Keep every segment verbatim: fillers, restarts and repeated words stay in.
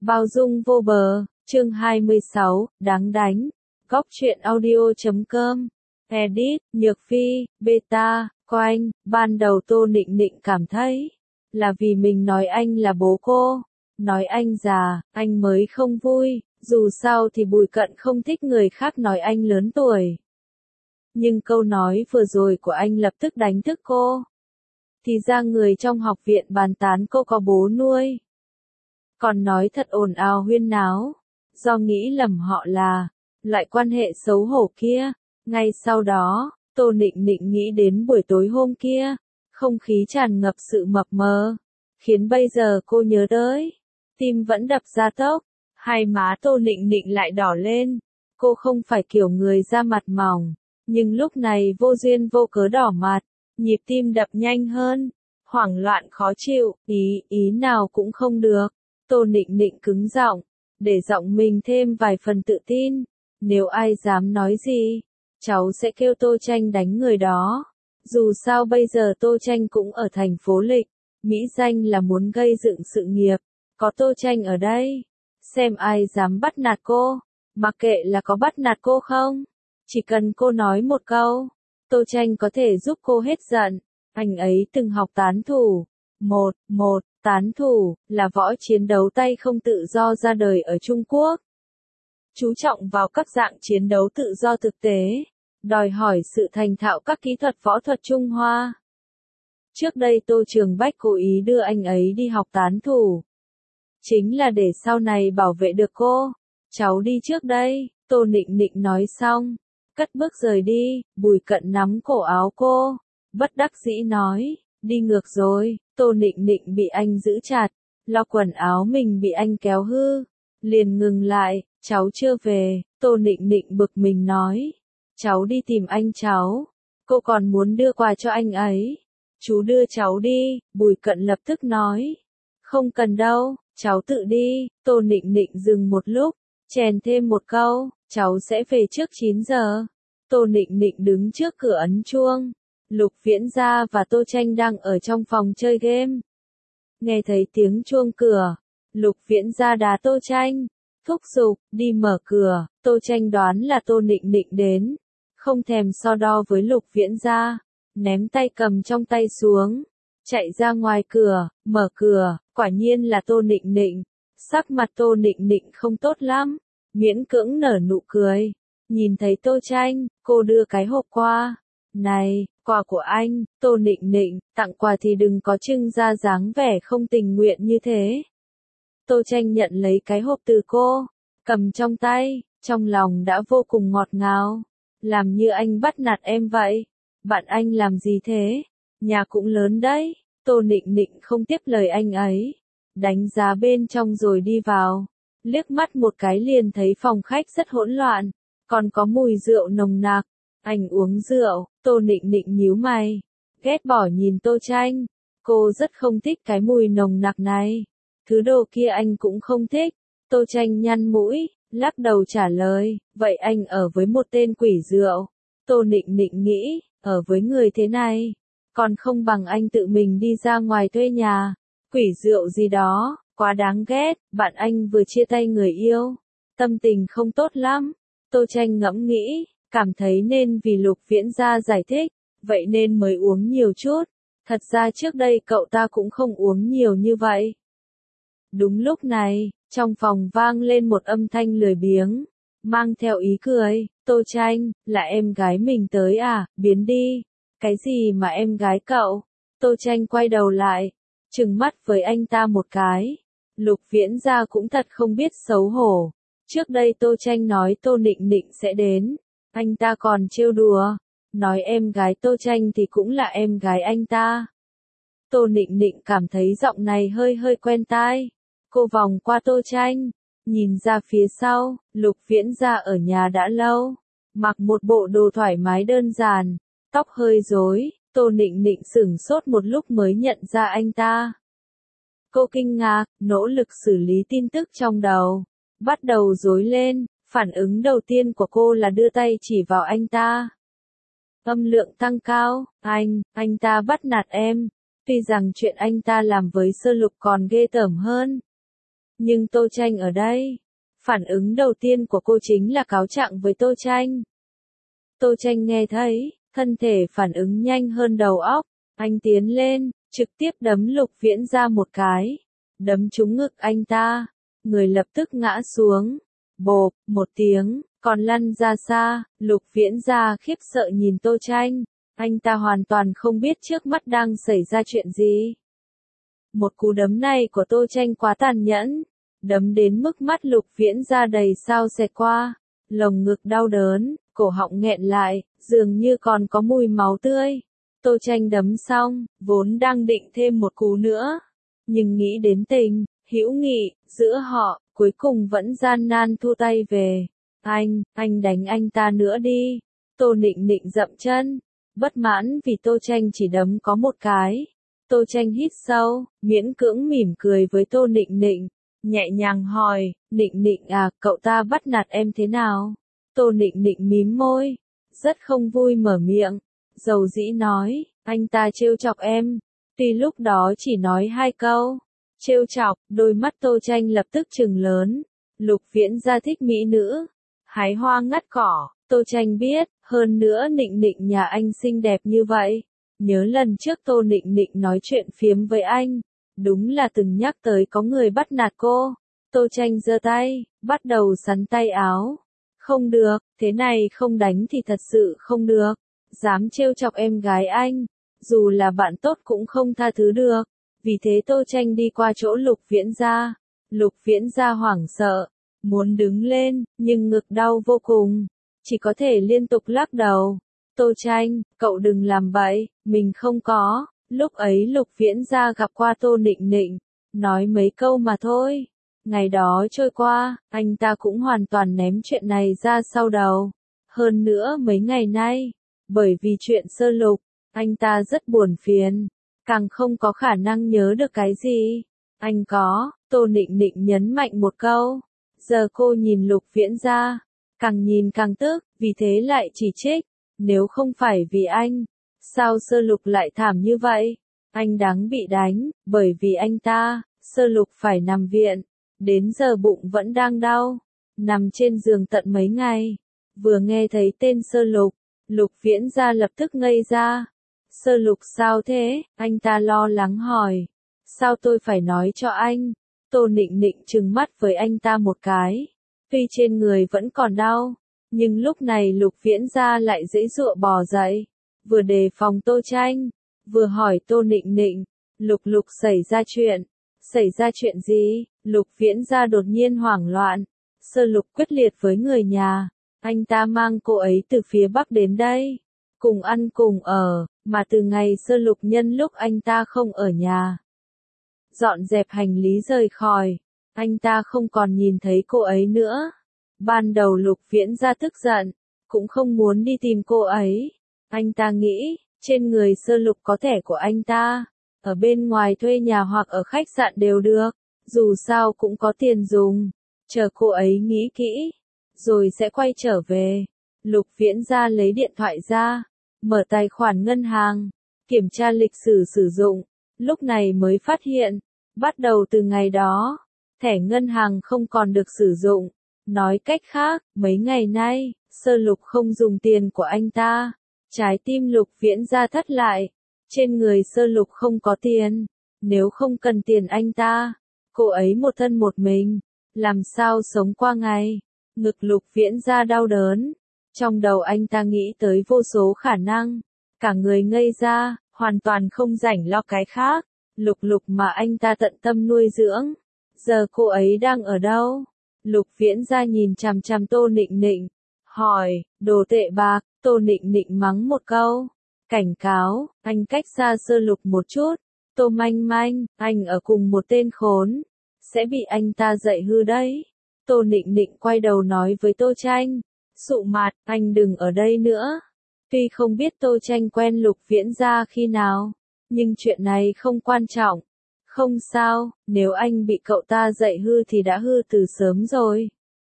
Bao dung vô bờ, chương hai mươi sáu, đáng đánh. Góc truyện audio chấm com. Edit, Nhược Phi, Beta, Coanh. Ban đầu Tô Nịnh Nịnh cảm thấy là vì mình nói anh là bố cô, nói anh già, anh mới không vui, dù sao thì Bùi Cận không thích người khác nói anh lớn tuổi. Nhưng câu nói vừa rồi của anh lập tức đánh thức cô. Thì ra người trong học viện bàn tán cô có bố nuôi. Còn nói thật ồn ào huyên náo, do nghĩ lầm họ là loại quan hệ xấu hổ kia. Ngay sau đó, Tô Nịnh Nịnh nghĩ đến buổi tối hôm kia, không khí tràn ngập sự mập mờ, khiến bây giờ cô nhớ tới, tim vẫn đập ra tốc, hai má Tô Nịnh Nịnh lại đỏ lên. Cô không phải kiểu người da mặt mỏng, nhưng lúc này vô duyên vô cớ đỏ mặt, nhịp tim đập nhanh hơn, hoảng loạn khó chịu, ý, ý nào cũng không được. Tô Nịnh Nịnh cứng giọng, để giọng mình thêm vài phần tự tin. Nếu ai dám nói gì, cháu sẽ kêu Tô Tranh đánh người đó. Dù sao bây giờ Tô Tranh cũng ở thành phố Lịch, mỹ danh là muốn gây dựng sự nghiệp. Có Tô Tranh ở đây, xem ai dám bắt nạt cô. Mặc kệ là có bắt nạt cô không, chỉ cần cô nói một câu, Tô Tranh có thể giúp cô hết giận. Anh ấy từng học tán thủ. Một, một, tán thủ, là võ chiến đấu tay không tự do ra đời ở Trung Quốc. Chú trọng vào các dạng chiến đấu tự do thực tế, đòi hỏi sự thành thạo các kỹ thuật võ thuật Trung Hoa. Trước đây Tô Trường Bách cố ý đưa anh ấy đi học tán thủ, chính là để sau này bảo vệ được cô. Cháu đi trước đây, Tô Nịnh Nịnh nói xong, cất bước rời đi. Bùi Cận nắm cổ áo cô, bất đắc dĩ nói, đi ngược rồi. Tô Nịnh Nịnh bị anh giữ chặt, lo quần áo mình bị anh kéo hư, liền ngừng lại. Cháu chưa về, Tô Nịnh Nịnh bực mình nói, cháu đi tìm anh cháu, cô còn muốn đưa quà cho anh ấy. Chú đưa cháu đi, Bùi Cận lập tức nói, không cần đâu, cháu tự đi. Tô Nịnh Nịnh dừng một lúc, chèn thêm một câu, cháu sẽ về trước chín giờ. Tô Nịnh Nịnh đứng trước cửa ấn chuông. Lục Viễn Gia và Tô Tranh đang ở trong phòng chơi game. Nghe thấy tiếng chuông cửa, Lục Viễn Gia đá Tô Tranh, thúc giục, đi mở cửa. Tô Tranh đoán là Tô Nịnh Nịnh đến, không thèm so đo với Lục Viễn Gia, ném tay cầm trong tay xuống, chạy ra ngoài cửa, mở cửa, quả nhiên là Tô Nịnh Nịnh. Sắc mặt Tô Nịnh Nịnh không tốt lắm, miễn cưỡng nở nụ cười. Nhìn thấy Tô Tranh, cô đưa cái hộp qua. Này, quà của anh. Tô Nịnh Nịnh, tặng quà thì đừng có trưng ra dáng vẻ không tình nguyện như thế. Tô Tranh nhận lấy cái hộp từ cô, cầm trong tay, trong lòng đã vô cùng ngọt ngào. Làm như anh bắt nạt em vậy. Bạn anh làm gì thế? Nhà cũng lớn đấy. Tô Nịnh Nịnh không tiếp lời anh ấy, đánh giá bên trong rồi đi vào. Liếc mắt một cái liền thấy phòng khách rất hỗn loạn, còn có mùi rượu nồng nặc. Anh uống rượu. Tô Nịnh Nịnh nhíu mày, ghét bỏ nhìn Tô Tranh. Cô rất không thích cái mùi nồng nặc này. Thứ đồ kia anh cũng không thích. Tô Tranh nhăn mũi, lắc đầu trả lời, vậy anh ở với một tên quỷ rượu. Tô Nịnh Nịnh nghĩ, ở với người thế này, còn không bằng anh tự mình đi ra ngoài thuê nhà. Quỷ rượu gì đó, quá đáng ghét. Bạn anh vừa chia tay người yêu, tâm tình không tốt lắm. Tô Tranh ngẫm nghĩ, cảm thấy nên vì Lục Viễn Gia giải thích, vậy nên mới uống nhiều chút. Thật ra trước đây cậu ta cũng không uống nhiều như vậy. Đúng lúc này, trong phòng vang lên một âm thanh lười biếng, mang theo ý cười. Tô Tranh, là em gái mình tới à, biến đi. Cái gì mà em gái cậu? Tô Tranh quay đầu lại, trừng mắt với anh ta một cái. Lục Viễn Gia cũng thật không biết xấu hổ. Trước đây Tô Tranh nói Tô Nịnh Nịnh sẽ đến, anh ta còn trêu đùa, nói em gái Tô Tranh thì cũng là em gái anh ta. Tô Nịnh Nịnh cảm thấy giọng này hơi hơi quen tai. Cô vòng qua Tô Tranh, nhìn ra phía sau. Lục Viễn Gia ở nhà đã lâu, mặc một bộ đồ thoải mái đơn giản, tóc hơi rối. Tô Nịnh Nịnh sửng sốt một lúc mới nhận ra anh ta. Cô kinh ngạc, nỗ lực xử lý tin tức trong đầu, bắt đầu rối lên. Phản ứng đầu tiên của cô là đưa tay chỉ vào anh ta. Âm lượng tăng cao, anh, anh ta bắt nạt em. Tuy rằng chuyện anh ta làm với Sơ Lục còn ghê tởm hơn, Nhưng Tô Tranh ở đây. Phản ứng đầu tiên của cô chính là cáo trạng với Tô Tranh. Tô Tranh nghe thấy, thân thể phản ứng nhanh hơn đầu óc. Anh tiến lên, trực tiếp đấm Lục Viễn ra một cái. Đấm trúng ngực anh ta. Người lập tức ngã xuống. Bộp, một tiếng, còn lăn ra xa. Lục Viễn ra khiếp sợ nhìn Tô Tranh. Anh ta hoàn toàn không biết trước mắt đang xảy ra chuyện gì. Một cú đấm này của Tô Tranh quá tàn nhẫn. Đấm đến mức mắt Lục Viễn ra đầy sao xẹt qua. Lồng ngực đau đớn, cổ họng nghẹn lại, dường như còn có mùi máu tươi. Tô Tranh đấm xong, vốn đang định thêm một cú nữa. Nhưng nghĩ đến tình, hữu nghị, giữa họ, cuối cùng vẫn gian nan thu tay về. Anh, anh đánh anh ta nữa đi. Tô Nịnh Nịnh dậm chân. Bất mãn vì Tô Tranh chỉ đấm có một cái. Tô Tranh hít sâu, miễn cưỡng mỉm cười với Tô Nịnh Nịnh. Nhẹ nhàng hỏi, Nịnh Nịnh à, cậu ta bắt nạt em thế nào? Tô Nịnh Nịnh mím môi. Rất không vui mở miệng. Dầu dĩ nói, anh ta trêu chọc em. Tuy lúc đó chỉ nói hai câu. Trêu chọc, đôi mắt Tô Tranh lập tức trừng lớn. Lục Viễn ra thích mỹ nữ. Hái hoa ngắt cỏ, Tô Tranh biết, hơn nữa Nịnh Nịnh nhà anh xinh đẹp như vậy. Nhớ lần trước Tô Nịnh Nịnh nói chuyện phiếm với anh. Đúng là từng nhắc tới có người bắt nạt cô. Tô Tranh giơ tay, bắt đầu sắn tay áo. Không được, thế này không đánh thì thật sự không được. Dám trêu chọc em gái anh, dù là bạn tốt cũng không tha thứ được. Vì thế Tô Tranh đi qua chỗ Lục Viễn gia. Lục Viễn gia hoảng sợ, muốn đứng lên, nhưng ngực đau vô cùng. Chỉ có thể liên tục lắc đầu. Tô Tranh, cậu đừng làm vậy, mình không có. Lúc ấy Lục Viễn gia gặp qua Tô Nịnh Nịnh, nói mấy câu mà thôi. Ngày đó trôi qua, anh ta cũng hoàn toàn ném chuyện này ra sau đầu. Hơn nữa mấy ngày nay, bởi vì chuyện Sơ Lục, anh ta rất buồn phiền, càng không có khả năng nhớ được cái gì. Anh có, Tô Nịnh Nịnh nhấn mạnh một câu. Giờ cô nhìn Lục Viễn gia, càng nhìn càng tức, vì thế lại chỉ trích. Nếu không phải vì anh, sao Sơ Lục lại thảm như vậy? Anh đáng bị đánh, bởi vì anh ta, Sơ Lục phải nằm viện. Đến giờ bụng vẫn đang đau, nằm trên giường tận mấy ngày. Vừa nghe thấy tên Sơ Lục, Lục Viễn gia lập tức ngây ra. Sơ Lục sao thế? Anh ta lo lắng hỏi. Sao tôi phải nói cho anh? Tô Nịnh Nịnh trừng mắt với anh ta một cái. Tuy trên người vẫn còn đau, nhưng lúc này Lục Viễn gia lại giãy giụa bò dậy. Vừa đề phòng Tô Tranh, vừa hỏi Tô Nịnh Nịnh. Lục Lục xảy ra chuyện. Xảy ra chuyện gì? Lục Viễn gia đột nhiên hoảng loạn. Sơ Lục quyết liệt với người nhà. Anh ta mang cô ấy từ phía Bắc đến đây. Cùng ăn cùng ở, mà từ ngày Sơ Lục nhân lúc anh ta không ở nhà. Dọn dẹp hành lý rời khỏi. Anh ta không còn nhìn thấy cô ấy nữa. Ban đầu Lục Viễn gia tức giận, cũng không muốn đi tìm cô ấy. Anh ta nghĩ, trên người Sơ Lục có thẻ của anh ta. Ở bên ngoài thuê nhà hoặc ở khách sạn đều được, dù sao cũng có tiền dùng. Chờ cô ấy nghĩ kỹ, rồi sẽ quay trở về. Lục Viễn gia lấy điện thoại ra, mở tài khoản ngân hàng, kiểm tra lịch sử sử dụng. Lúc này mới phát hiện, bắt đầu từ ngày đó, thẻ ngân hàng không còn được sử dụng. Nói cách khác, mấy ngày nay, Sơ Lục không dùng tiền của anh ta. Trái tim Lục Viễn gia thắt lại. Trên người Sơ Lục không có tiền. Nếu không cần tiền anh ta, cô ấy một thân một mình, làm sao sống qua ngày? Ngực Lục Viễn gia đau đớn. Trong đầu anh ta nghĩ tới vô số khả năng. Cả người ngây ra, hoàn toàn không rảnh lo cái khác. Lục Lục mà anh ta tận tâm nuôi dưỡng. Giờ cô ấy đang ở đâu? Lục Viễn gia nhìn chằm chằm Tô Nịnh Nịnh. Hỏi, đồ tệ bạc. Tô Nịnh Nịnh mắng một câu. Cảnh cáo, anh cách xa Sơ Lục một chút. Tô Manh Manh, anh ở cùng một tên khốn. Sẽ bị anh ta dạy hư đấy. Tô Nịnh Nịnh quay đầu nói với Tô Tranh. Sụ mặt, anh đừng ở đây nữa. Tuy không biết Tô Tranh quen Lục Viễn gia khi nào, nhưng chuyện này không quan trọng. Không sao, nếu anh bị cậu ta dạy hư thì đã hư từ sớm rồi.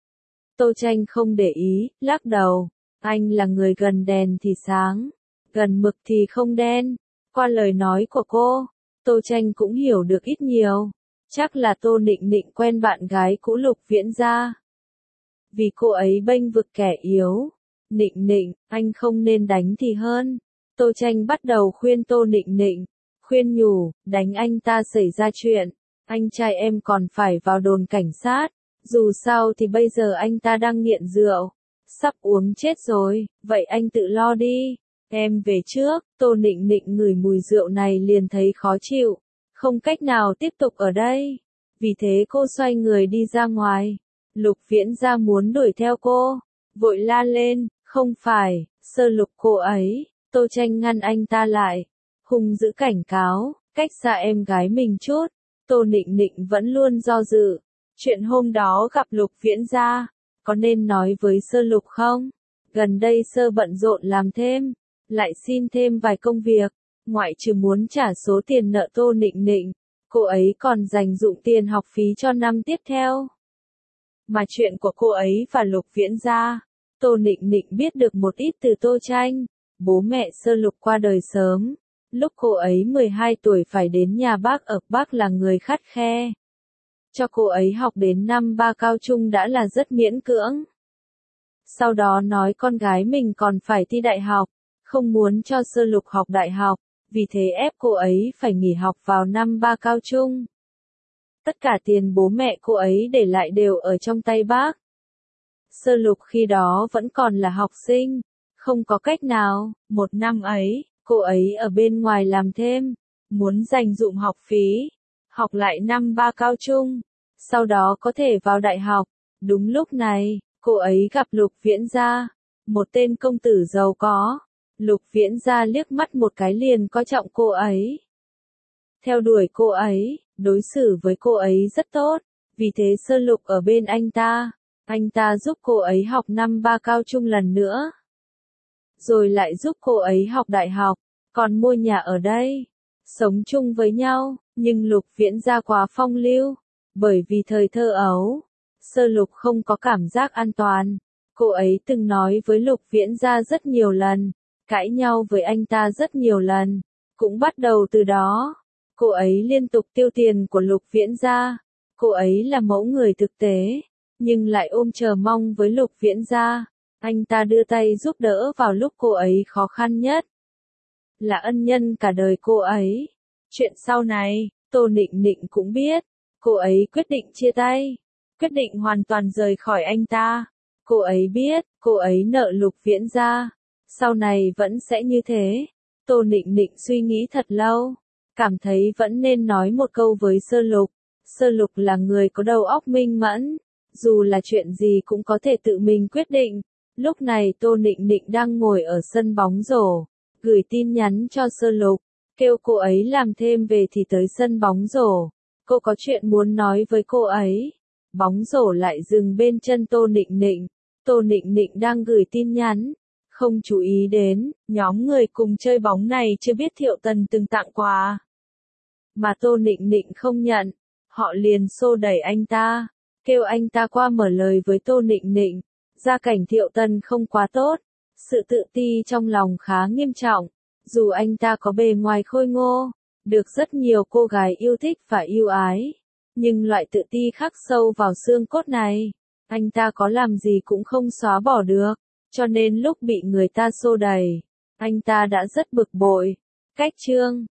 Tô Tranh không để ý, lắc đầu. Anh là người gần đèn thì sáng, gần mực thì không đen. Qua lời nói của cô, Tô Tranh cũng hiểu được ít nhiều. Chắc là Tô Nịnh Nịnh quen bạn gái cũ Lục Viễn Gia. Vì cô ấy bênh vực kẻ yếu. Nịnh Nịnh, anh không nên đánh thì hơn. Tô Tranh bắt đầu khuyên Tô Nịnh Nịnh, khuyên nhủ, đánh anh ta xảy ra chuyện, anh trai em còn phải vào đồn cảnh sát, dù sao thì bây giờ anh ta đang nghiện rượu, sắp uống chết rồi, vậy anh tự lo đi, em về trước. Tô Nịnh Nịnh ngửi mùi rượu này liền thấy khó chịu, không cách nào tiếp tục ở đây, vì thế cô xoay người đi ra ngoài. Lục Viễn Gia muốn đuổi theo cô, vội la lên, không phải, Sơ Lục cô ấy. Tô Tranh ngăn anh ta lại, hung dữ cảnh cáo, cách xa em gái mình chút. Tô Nịnh Nịnh vẫn luôn do dự, chuyện hôm đó gặp Lục Viễn Gia, có nên nói với Sơ Lục không? Gần đây Sơ bận rộn làm thêm, lại xin thêm vài công việc, ngoại trừ muốn trả số tiền nợ Tô Nịnh Nịnh, cô ấy còn dành dụm tiền học phí cho năm tiếp theo. Mà chuyện của cô ấy và Lục Viễn Gia, Tô Nịnh Nịnh biết được một ít từ Tô Tranh. Bố mẹ Sơ Lục qua đời sớm, lúc cô ấy mười hai tuổi phải đến nhà bác ở bác là người khắt khe. Cho cô ấy học đến năm ba cao trung đã là rất miễn cưỡng. Sau đó nói con gái mình còn phải thi đại học, không muốn cho Sơ Lục học đại học, vì thế ép cô ấy phải nghỉ học vào năm ba cao trung. Tất cả tiền bố mẹ cô ấy để lại đều ở trong tay bác. Sơ Lục khi đó vẫn còn là học sinh. Không có cách nào, một năm ấy, cô ấy ở bên ngoài làm thêm, muốn dành dụm học phí, học lại năm ba cao trung, sau đó có thể vào đại học. Đúng lúc này, cô ấy gặp Lục Viễn Gia, một tên công tử giàu có. Lục Viễn Gia liếc mắt một cái liền coi trọng cô ấy. Theo đuổi cô ấy, đối xử với cô ấy rất tốt, vì thế Sơ Lục ở bên anh ta, anh ta giúp cô ấy học năm ba cao trung lần nữa. Rồi lại giúp cô ấy học đại học, còn mua nhà ở đây, sống chung với nhau, nhưng Lục Viễn Gia quá phong lưu, bởi vì thời thơ ấu, Sơ Lục không có cảm giác an toàn, cô ấy từng nói với Lục Viễn Gia rất nhiều lần, cãi nhau với anh ta rất nhiều lần, cũng bắt đầu từ đó, cô ấy liên tục tiêu tiền của Lục Viễn Gia, cô ấy là mẫu người thực tế, nhưng lại ôm chờ mong với Lục Viễn Gia. Anh ta đưa tay giúp đỡ vào lúc cô ấy khó khăn nhất. Là ân nhân cả đời cô ấy. Chuyện sau này, Tô Nịnh Nịnh cũng biết. Cô ấy quyết định chia tay. Quyết định hoàn toàn rời khỏi anh ta. Cô ấy biết, cô ấy nợ Lục Viễn Gia. Sau này vẫn sẽ như thế. Tô Nịnh Nịnh suy nghĩ thật lâu. Cảm thấy vẫn nên nói một câu với Sơ Lục. Sơ Lục là người có đầu óc minh mẫn. Dù là chuyện gì cũng có thể tự mình quyết định. Lúc này Tô Nịnh Nịnh đang ngồi ở sân bóng rổ, gửi tin nhắn cho Sơ Lục, kêu cô ấy làm thêm về thì tới sân bóng rổ. Cô có chuyện muốn nói với cô ấy. Bóng rổ lại dừng bên chân Tô Nịnh Nịnh. Tô Nịnh Nịnh đang gửi tin nhắn, không chú ý đến, nhóm người cùng chơi bóng này chưa biết Thiệu Tần từng tặng quà. Mà Tô Nịnh Nịnh không nhận, họ liền xô đẩy anh ta, kêu anh ta qua mở lời với Tô Nịnh Nịnh. Gia cảnh Thiệu Tần không quá tốt, sự tự ti trong lòng khá nghiêm trọng, dù anh ta có bề ngoài khôi ngô, được rất nhiều cô gái yêu thích và yêu ái, nhưng loại tự ti khắc sâu vào xương cốt này, anh ta có làm gì cũng không xóa bỏ được, cho nên lúc bị người ta xô đẩy, anh ta đã rất bực bội. Cách chương